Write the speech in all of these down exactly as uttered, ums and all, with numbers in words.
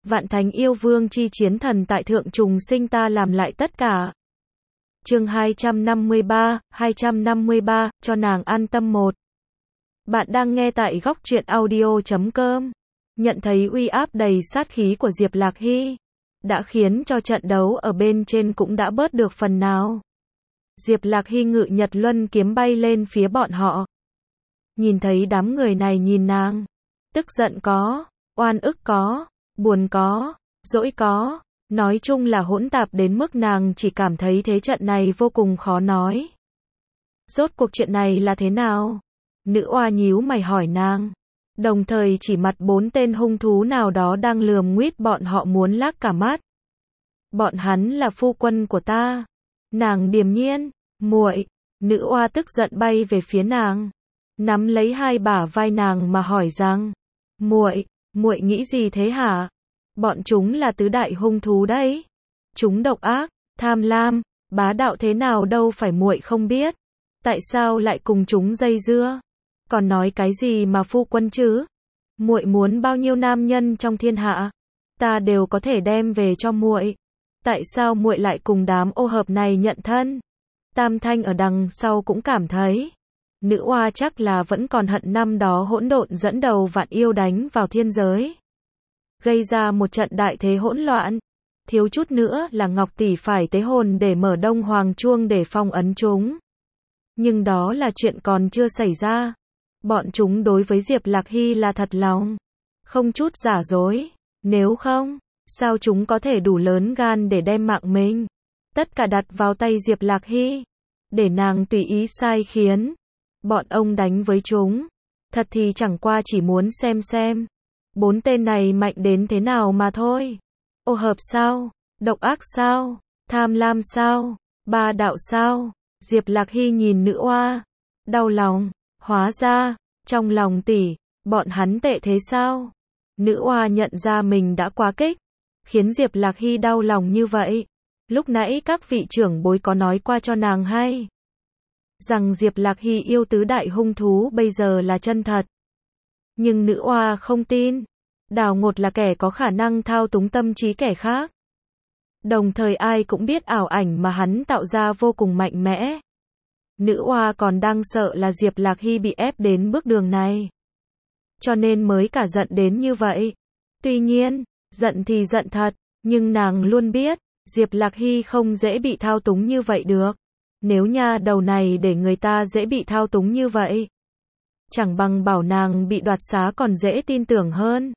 Vạn thánh yêu vương chi chiến thần tại thượng trùng sinh ta làm lại tất cả. Chương hai trăm năm mươi ba, hai trăm năm mươi ba, cho nàng an tâm một. Bạn đang nghe tại góc truyện audio chấm com. Nhận thấy uy áp đầy sát khí của Diệp Lạc Hy, đã khiến cho trận đấu ở bên trên cũng đã bớt được phần nào. Diệp Lạc Hy ngự Nhật Luân kiếm bay lên phía bọn họ. Nhìn thấy đám người này nhìn nàng, tức giận có, oan ức có, buồn có, dỗi có, nói chung là hỗn tạp đến mức nàng chỉ cảm thấy thế trận này vô cùng khó nói. Rốt cuộc chuyện này là thế nào? Nữ oa nhíu mày hỏi nàng, đồng thời chỉ mặt bốn tên hung thú nào đó đang lườm nguýt bọn họ muốn lác cả mắt. Bọn hắn là phu quân của ta. Nàng điềm nhiên, muội. Nữ oa tức giận bay về phía nàng, nắm lấy hai bả vai nàng mà hỏi rằng, muội, muội nghĩ gì thế hả? Bọn chúng là tứ đại hung thú đấy. Chúng độc ác, tham lam, bá đạo thế nào đâu phải muội không biết. Tại sao lại cùng chúng dây dưa? Còn nói cái gì mà phu quân chứ? Muội muốn bao nhiêu nam nhân trong thiên hạ, ta đều có thể đem về cho muội. Tại sao muội lại cùng đám ô hợp này nhận thân? Tam Thanh ở đằng sau cũng cảm thấy, nữ oa chắc là vẫn còn hận năm đó hỗn độn dẫn đầu vạn yêu đánh vào thiên giới, gây ra một trận đại thế hỗn loạn. Thiếu chút nữa là Ngọc tỷ phải tế hồn để mở Đông Hoàng chuông để phong ấn chúng. Nhưng đó là chuyện còn chưa xảy ra. Bọn chúng đối với Diệp Lạc Hy là thật lòng, không chút giả dối. Nếu không, sao chúng có thể đủ lớn gan để đem mạng mình tất cả đặt vào tay Diệp Lạc Hy, để nàng tùy ý sai khiến. Bọn ông đánh với chúng, thật thì chẳng qua chỉ muốn xem xem bốn tên này mạnh đến thế nào mà thôi. Ô hợp sao? Độc ác sao? Tham lam sao? Ba đạo sao? Diệp Lạc Hy nhìn nữ oa, đau lòng. Hóa ra, trong lòng tỷ, bọn hắn tệ thế sao? Nữ oa nhận ra mình đã quá kích, khiến Diệp Lạc Hy đau lòng như vậy. Lúc nãy các vị trưởng bối có nói qua cho nàng hay rằng Diệp Lạc Hy yêu tứ đại hung thú bây giờ là chân thật. Nhưng nữ oa không tin. Đào Ngột là kẻ có khả năng thao túng tâm trí kẻ khác. Đồng thời ai cũng biết ảo ảnh mà hắn tạo ra vô cùng mạnh mẽ. Nữ oa còn đang sợ là Diệp Lạc Hy bị ép đến bước đường này, cho nên mới cả giận đến như vậy. Tuy nhiên, giận thì giận thật, nhưng nàng luôn biết, Diệp Lạc Hy không dễ bị thao túng như vậy được. Nếu nha đầu này để người ta dễ bị thao túng như vậy, chẳng bằng bảo nàng bị đoạt xá còn dễ tin tưởng hơn.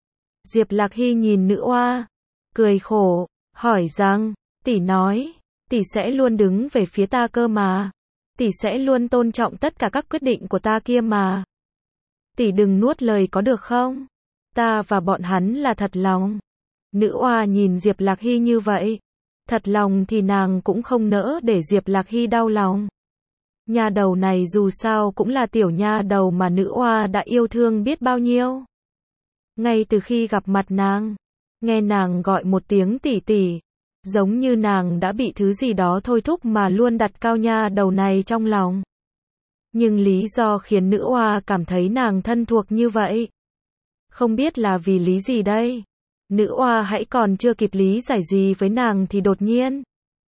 Diệp Lạc Hy nhìn nữ oa, cười khổ, hỏi rằng, tỷ nói, tỷ sẽ luôn đứng về phía ta cơ mà. Tỷ sẽ luôn tôn trọng tất cả các quyết định của ta kia mà. Tỷ đừng nuốt lời có được không? Ta và bọn hắn là thật lòng. Nữ oa nhìn Diệp Lạc Hy như vậy, thật lòng thì nàng cũng không nỡ để Diệp Lạc Hy đau lòng. Nha đầu này dù sao cũng là tiểu nha đầu mà nữ oa đã yêu thương biết bao nhiêu. Ngay từ khi gặp mặt nàng, nghe nàng gọi một tiếng tỷ tỷ, giống như nàng đã bị thứ gì đó thôi thúc mà luôn đặt cao nha đầu này trong lòng. Nhưng lý do khiến nữ oa cảm thấy nàng thân thuộc như vậy, không biết là vì lý gì đây. Nữ oa hãy còn chưa kịp lý giải gì với nàng thì đột nhiên,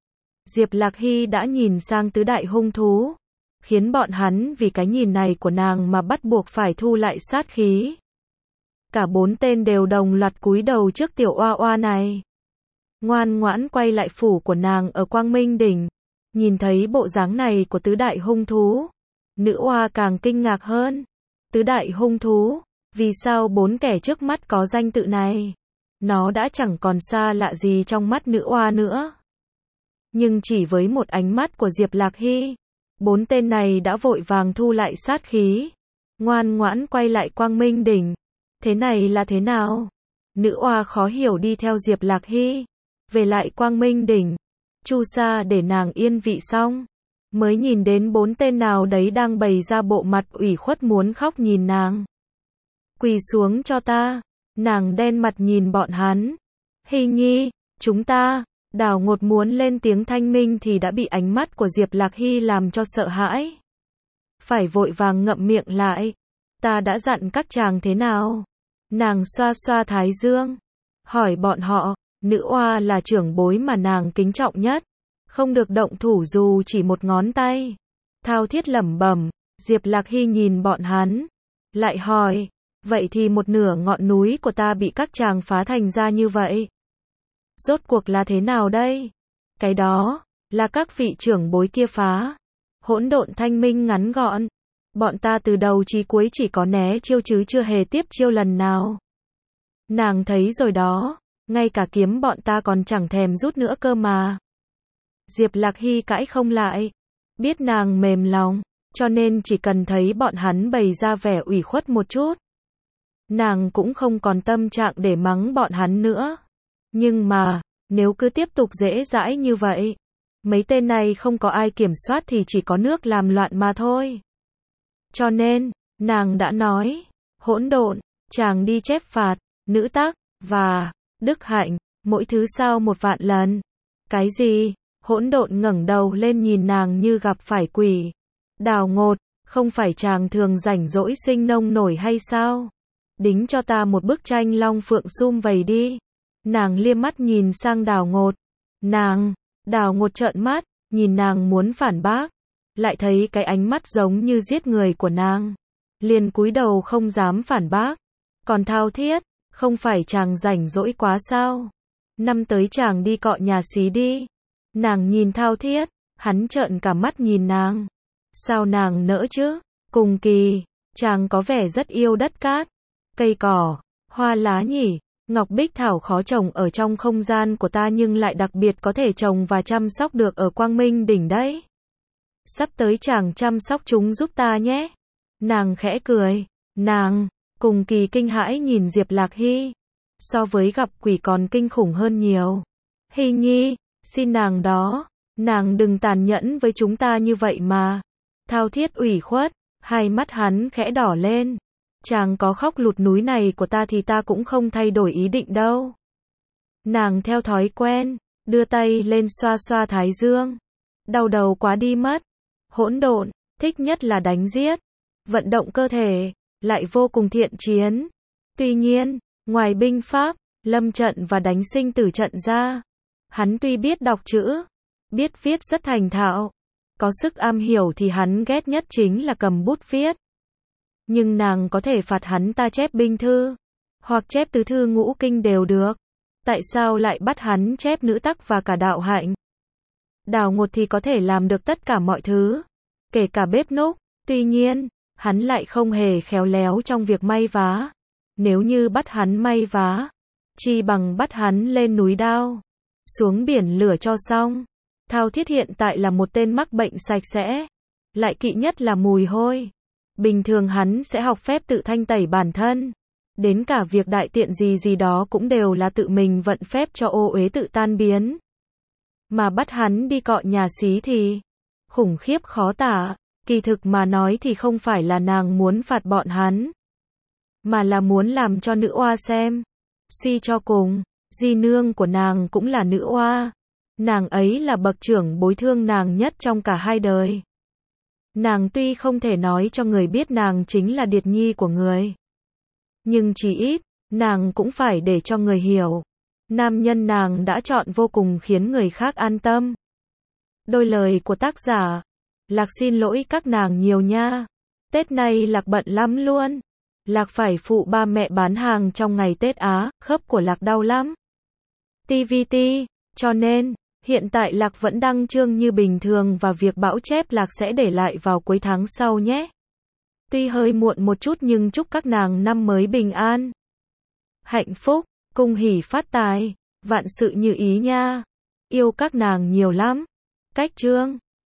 Diệp Lạc Hy đã nhìn sang tứ đại hung thú, khiến bọn hắn vì cái nhìn này của nàng mà bắt buộc phải thu lại sát khí. Cả bốn tên đều đồng loạt cúi đầu trước tiểu oa oa này, ngoan ngoãn quay lại phủ của nàng ở Quang Minh Đỉnh. Nhìn thấy bộ dáng này của tứ đại hung thú, nữ oa càng kinh ngạc hơn. Tứ đại hung thú, vì sao bốn kẻ trước mắt có danh tự này? Nó đã chẳng còn xa lạ gì trong mắt nữ oa nữa. Nhưng chỉ với một ánh mắt của Diệp Lạc Hy, bốn tên này đã vội vàng thu lại sát khí, ngoan ngoãn quay lại Quang Minh Đỉnh. Thế này là thế nào? Nữ oa khó hiểu đi theo Diệp Lạc Hy về lại Quang Minh Đỉnh, chu sa để nàng yên vị xong, mới nhìn đến bốn tên nào đấy đang bày ra bộ mặt ủy khuất muốn khóc nhìn nàng. Quỳ xuống cho ta. Nàng đen mặt nhìn bọn hắn. Hy nhi, chúng ta. Đào Ngột muốn lên tiếng thanh minh thì đã bị ánh mắt của Diệp Lạc Hy làm cho sợ hãi, phải vội vàng ngậm miệng lại. Ta đã dặn các chàng thế nào? Nàng xoa xoa thái dương, hỏi bọn họ, nữ oa là trưởng bối mà nàng kính trọng nhất, không được động thủ dù chỉ một ngón tay. Thao Thiết lẩm bẩm, Diệp Lạc Hy nhìn bọn hắn, lại hỏi, vậy thì một nửa ngọn núi của ta bị các chàng phá thành ra như vậy. Rốt cuộc là thế nào đây? Cái đó, là các vị trưởng bối kia phá. Hỗn Độn thanh minh ngắn gọn, bọn ta từ đầu chí cuối chỉ có né chiêu chứ chưa hề tiếp chiêu lần nào. Nàng thấy rồi đó, ngay cả kiếm bọn ta còn chẳng thèm rút nữa cơ mà. Diệp Lạc Hy cãi không lại, biết nàng mềm lòng, cho nên chỉ cần thấy bọn hắn bày ra vẻ ủy khuất một chút, nàng cũng không còn tâm trạng để mắng bọn hắn nữa. Nhưng mà, nếu cứ tiếp tục dễ dãi như vậy, mấy tên này không có ai kiểm soát thì chỉ có nước làm loạn mà thôi. Cho nên, nàng đã nói, Hỗn Độn, chàng đi chép phạt, nữ tắc, và đức hạnh, mỗi thứ sao một vạn lần. Cái gì? Hỗn Độn ngẩng đầu lên nhìn nàng như gặp phải quỷ. Đào Ngột, không phải chàng thường rảnh rỗi sinh nông nổi hay sao? Đính cho ta một bức tranh long phượng sum vầy đi. Nàng liếc mắt nhìn sang Đào Ngột. Nàng, Đào Ngột trợn mắt, nhìn nàng muốn phản bác, lại thấy cái ánh mắt giống như giết người của nàng, liền cúi đầu không dám phản bác. Còn Thao Thiết, không phải chàng rảnh rỗi quá sao? Năm tới chàng đi cọ nhà xí đi. Nàng nhìn Thao Thiết, hắn trợn cả mắt nhìn nàng. Sao nàng nỡ chứ? Cùng kỳ, chàng có vẻ rất yêu đất cát, cây cỏ, hoa lá nhỉ. Ngọc Bích Thảo khó trồng ở trong không gian của ta nhưng lại đặc biệt có thể trồng và chăm sóc được ở Quang Minh đỉnh đấy. Sắp tới chàng chăm sóc chúng giúp ta nhé. Nàng khẽ cười. Nàng, cùng kỳ kinh hãi nhìn Diệp Lạc Hy. So với gặp quỷ còn kinh khủng hơn nhiều. Hy nhi, xin nàng đó, nàng đừng tàn nhẫn với chúng ta như vậy mà. Thao Thiết ủy khuất, hai mắt hắn khẽ đỏ lên. Chàng có khóc lụt núi này của ta thì ta cũng không thay đổi ý định đâu. Nàng theo thói quen, đưa tay lên xoa xoa thái dương. Đau đầu quá đi mất. Hỗn Độn, thích nhất là đánh giết, vận động cơ thể, lại vô cùng thiện chiến. Tuy nhiên, ngoài binh pháp, lâm trận và đánh sinh tử trận ra, hắn tuy biết đọc chữ, biết viết rất thành thạo, có sức am hiểu thì hắn ghét nhất chính là cầm bút viết. Nhưng nàng có thể phạt hắn ta chép binh thư, hoặc chép tứ thư ngũ kinh đều được. Tại sao lại bắt hắn chép nữ tắc và cả đạo hạnh? Đào Ngột thì có thể làm được tất cả mọi thứ, kể cả bếp núc. Tuy nhiên, hắn lại không hề khéo léo trong việc may vá. Nếu như bắt hắn may vá, chi bằng bắt hắn lên núi đao, xuống biển lửa cho xong. Thao Thiết hiện tại là một tên mắc bệnh sạch sẽ, lại kỵ nhất là mùi hôi. Bình thường hắn sẽ học phép tự thanh tẩy bản thân. Đến cả việc đại tiện gì gì đó cũng đều là tự mình vận phép cho ô uế tự tan biến. Mà bắt hắn đi cọ nhà xí thì khủng khiếp khó tả. Kỳ thực mà nói thì không phải là nàng muốn phạt bọn hắn, mà là muốn làm cho nữ oa xem. Suy cho cùng, di nương của nàng cũng là nữ oa. Nàng ấy là bậc trưởng bối thương nàng nhất trong cả hai đời. Nàng tuy không thể nói cho người biết nàng chính là điệt nhi của người, nhưng chỉ ít, nàng cũng phải để cho người hiểu. Nam nhân nàng đã chọn vô cùng khiến người khác an tâm. Đôi lời của tác giả. Lạc xin lỗi các nàng nhiều nha. Tết này Lạc bận lắm luôn. Lạc phải phụ ba mẹ bán hàng trong ngày Tết Á, khớp của Lạc đau lắm. tê vê tê, cho nên, hiện tại Lạc vẫn đăng chương như bình thường và việc bão chép Lạc sẽ để lại vào cuối tháng sau nhé. Tuy hơi muộn một chút nhưng chúc các nàng năm mới bình an, hạnh phúc, cung hỷ phát tài, vạn sự như ý nha. Yêu các nàng nhiều lắm. Cách chương